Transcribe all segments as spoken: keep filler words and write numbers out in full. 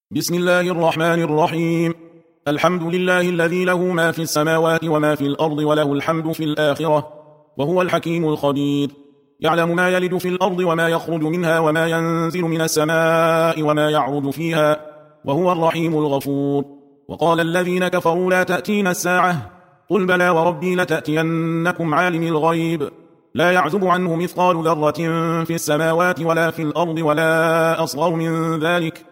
بسم الله الرحمن الرحيم. الحمد لله الذي له ما في السماوات وما في الأرض وله الحمد في الآخرة وهو الحكيم الخبير. يعلم ما يلج في الأرض وما يخرج منها وما ينزل من السماء وما يعرج فيها وهو الرحيم الغفور. وقال الذين كفروا لا تأتينا الساعة قل بلى وربي لتأتينكم عالم الغيب لا يعزب عنه مثقال ذرة في السماوات ولا في الأرض ولا أصغر من ذلك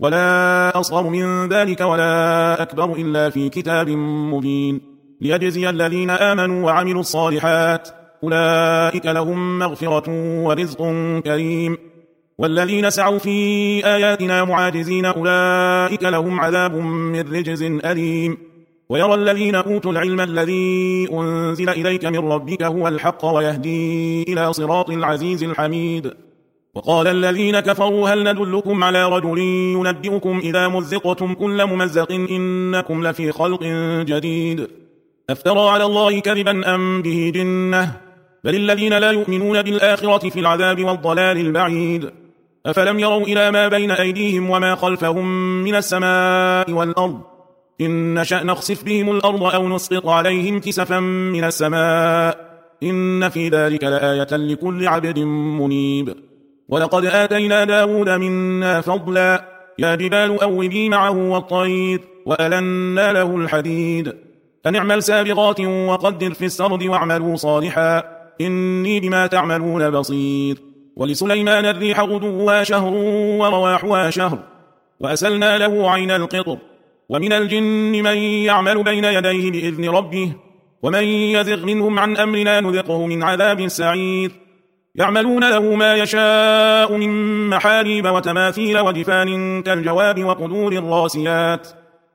ولا أصغر من ذلك ولا أكبر إلا في كتاب مبين ليجزي الذين آمنوا وعملوا الصالحات أولئك لهم مغفرة ورزق كريم. والذين سعوا في آياتنا معاجزين أولئك لهم عذاب من رجز أليم. ويرى الذين أوتوا العلم الذي أنزل إليك من ربك هو الحق ويهدي إلى صراط العزيز الحميد. وقال الذين كفروا هل ندلكم على رجل ينبئكم إذا مزقتم كل ممزق إنكم لفي خلق جديد أفترى على الله كذبا أم به جنة بل الذين لا يؤمنون بالآخرة في العذاب والضلال البعيد. أفلم يروا إلى ما بين أيديهم وما خلفهم من السماء والأرض إن نشأ نخسف بهم الأرض أو نسقط عليهم كسفا من السماء إن في ذلك لآية لكل عبد منيب. ولقد آتينا داود منا فضلا يا جبال أوبي معه والطير وألنا له الحديد أن اعمل سابغات وقدر في السرد واعملوا صالحا إني بما تعملون بصير. ولسليمان الريح غدوها شهر ورواحها شهر وأسلنا له عين القطر ومن الجن من يعمل بين يديه بإذن ربه ومن يزغ منهم عن أمرنا نذقه من عذاب السعير. يعملون له ما يشاء من محاريب وتماثيل وجفان كالجواب وقدور الراسيات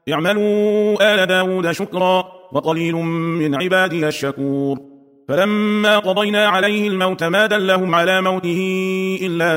يعملوا آل داود شكرا وقليل من عبادي الشكور. فلما قضينا عليه الموت ما دلهم على موته إلا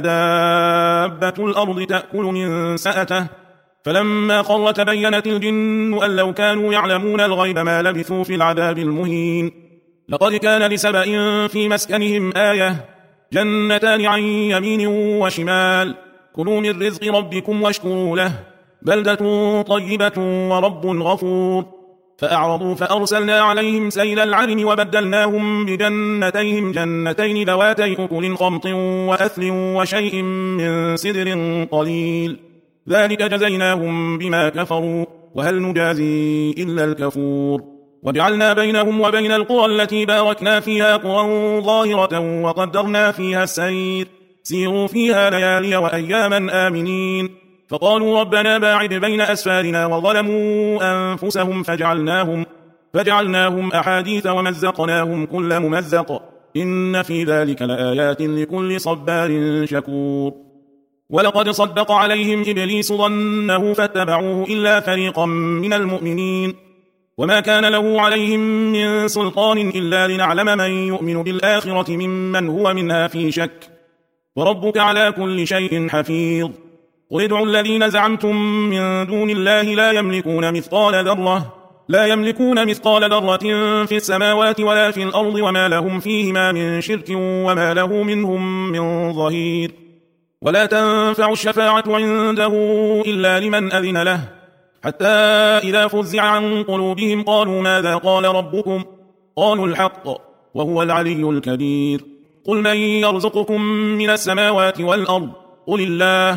دابة الأرض تأكل من سأته فلما قر تبينت الجن أن لو كانوا يعلمون الغيب ما لبثوا في العذاب المهين. لقد كان لسبأ في مسكنهم آية جنتان عن يمين وشمال كلوا من رزق ربكم واشكروا له بلدة طيبة ورب غفور. فأعرضوا فأرسلنا عليهم سيل العرم وبدلناهم بجنتيهم جنتين ذواتي أكل خمط وأثل وشيء من سدر قليل ذلك جزيناهم بما كفروا وهل نجازي إلا الكفور. وجعلنا بينهم وبين القرى التي باركنا فيها قرى ظاهرة وقدرنا فيها السير سيروا فيها ليالي وأياما آمنين فقالوا ربنا باعد بين أسفارنا وظلموا أنفسهم فجعلناهم, فجعلناهم أحاديث ومزقناهم كل ممزق إن في ذلك لآيات لكل صبار شكور. ولقد صدق عليهم إبليس ظنه فاتبعوه إلا فريقا من المؤمنين وما كان له عليهم من سلطان إلا لنعلم من يؤمن بالآخرة ممن هو منها في شك وربك على كل شيء حفيظ. قل ادعوا الذين زعمتم من دون الله لا يملكون مثقال ذرة لا يملكون مثقال ذرة في السماوات ولا في الأرض وما لهم فيهما من شرك وما له منهم من ظهير. ولا تنفع الشفاعة عنده إلا لمن أذن له حتى إذا فزع عن قلوبهم قالوا ماذا قال ربكم قالوا الحق وهو العلي الكبير. قل من يرزقكم من السماوات والأرض قل الله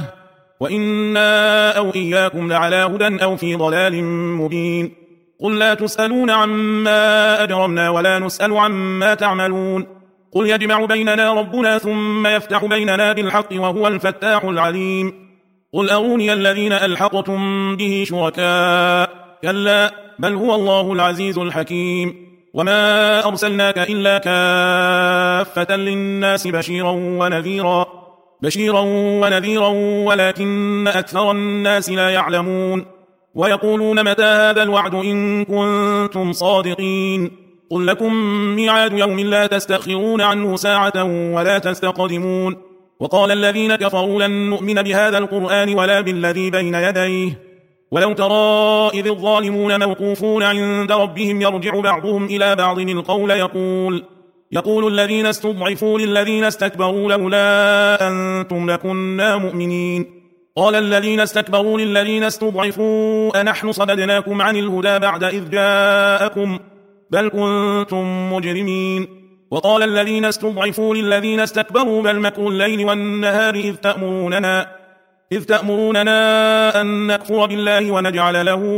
وإنا أو إياكم لعلى هدى أو في ضلال مبين. قل لا تسألون عما أجرمنا ولا نسأل عما تعملون قل يجمع بيننا ربنا ثم يفتح بيننا بالحق وهو الفتاح العليم. قل أروني الذين ألحقتم به شركاء كلا بل هو الله العزيز الحكيم. وما أرسلناك إلا كافة للناس بشيرا ونذيرا بشيرا ونذيرا ولكن أكثر الناس لا يعلمون. ويقولون متى هذا الوعد إن كنتم صادقين قل لكم ميعاد يوم لا تستأخرون عنه ساعة ولا تستقدمون. وقال الذين كفروا لن نؤمن بهذا القرآن ولا بالذي بين يديه ولو ترى إذ الظالمون موقوفون عند ربهم يرجع بعضهم إلى بعض القول يقول يقول الذين استضعفوا للذين استكبروا لولا أنتم لكنا مؤمنين قال الذين استكبروا للذين استضعفوا أنحن صددناكم عن الهدى بعد إذ جاءكم بل كنتم مجرمين. وقال الذين استضعفوا للذين استكبروا بل مكر الليل والنهار إذ تأمروننا, إذ تأمروننا أن نكفر بالله ونجعل له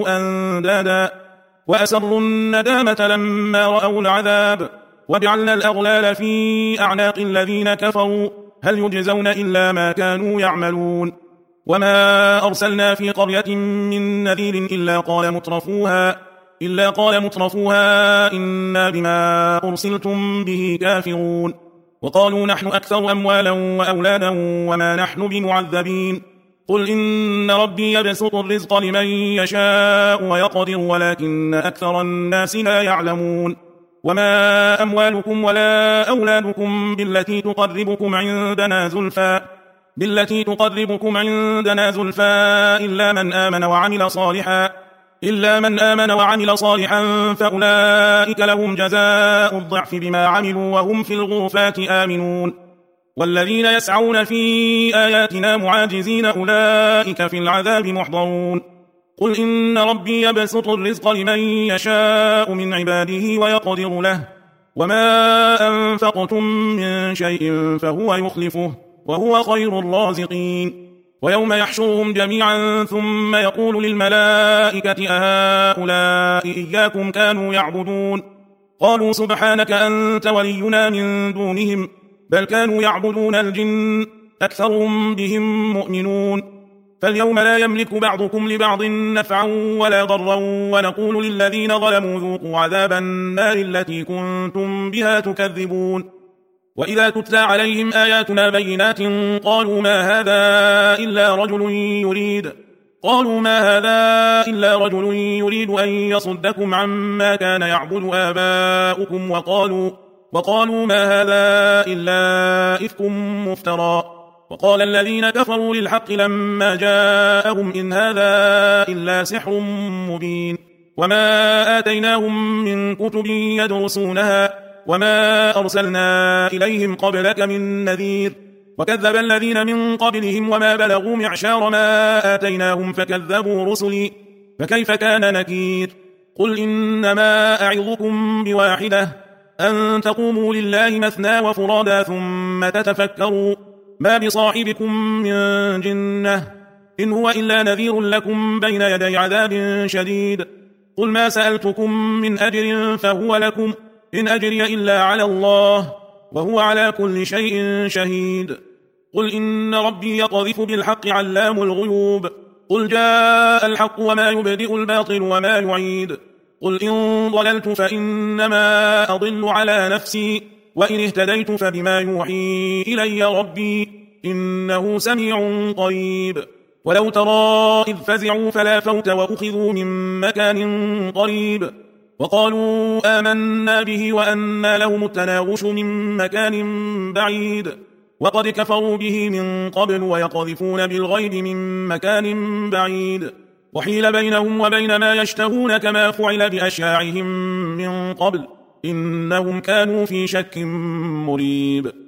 أندادا وأسروا الندامة لما رأوا العذاب وجعلنا الأغلال في أعناق الذين كفروا هل يجزون إلا ما كانوا يعملون. وما أرسلنا في قرية من نذير إلا قال مترفوها إلا قال مترفوها إنا بما أرسلتم به كافرون. وقالوا نحن أكثر أموالا وأولادا وما نحن بمعذبين. قل إن ربي يبسط الرزق لمن يشاء ويقدر ولكن أكثر الناس لا يعلمون. وما أموالكم ولا أولادكم بالتي تقربكم عندنا زلفى بالتي تقربكم عندنا زلفى إلا من آمن وعمل صالحا إلا من آمن وعمل صالحا فأولئك لهم جزاء الضعف بما عملوا وهم في الغرفات آمنون. والذين يسعون في آياتنا معاجزين أولئك في العذاب محضرون. قل إن ربي يبسط الرزق لمن يشاء من عباده ويقدر له وما أنفقتم من شيء فهو يخلفه وهو خير الرازقين. ويوم يحشرهم جميعا ثم يقول للملائكة أهؤلاء إياكم كانوا يعبدون قالوا سبحانك أنت ولينا من دونهم بل كانوا يعبدون الجن أكثرهم بهم مؤمنون. فاليوم لا يملك بعضكم لبعض نفعا ولا ضرا ونقول للذين ظلموا ذوقوا عذاب النار التي كنتم بها تكذبون. وإذا تتلى عليهم آياتنا بينات قالوا ما هذا إلا رجل يريد قالوا ما هذا إلا رجل يريد أن يصدكم عما كان يعبد آباؤكم وقالوا وقالوا ما هذا إلا إفك مفترى. وقال الذين كفروا للحق لما جاءهم إن هذا إلا سحر مبين. وما آتيناهم من كتب يدرسونها وما أرسلنا إليهم قبلك من نذير. وكذب الذين من قبلهم وما بلغوا معشار ما آتيناهم فكذبوا رسلي فكيف كان نكير. قل إنما أعظكم بواحدة أن تقوموا لله مثنى وفرادا ثم تتفكروا ما بصاحبكم من جنة إن هو إلا نذير لكم بين يدي عذاب شديد. قل ما سألتكم من أجر فهو لكم إن أجري إلا على الله وهو على كل شيء شهيد. قل إن ربي يقذف بالحق علام الغيوب. قل جاء الحق وما يبدئ الباطل وما يعيد. قل إن ضللت فإنما أضل على نفسي وإن اهتديت فبما يوحي إلي ربي إنه سميع قريب. ولو ترى إذ فزعوا فلا فوت وأخذوا من مكان قريب وقالوا آمنا به وأنى لهم التناغش من مكان بعيد وقد كفروا به من قبل ويقذفون بالغيب من مكان بعيد. وحيل بينهم وبين ما يشتهون كما فعل بأشياعهم من قبل إنهم كانوا في شك مريب.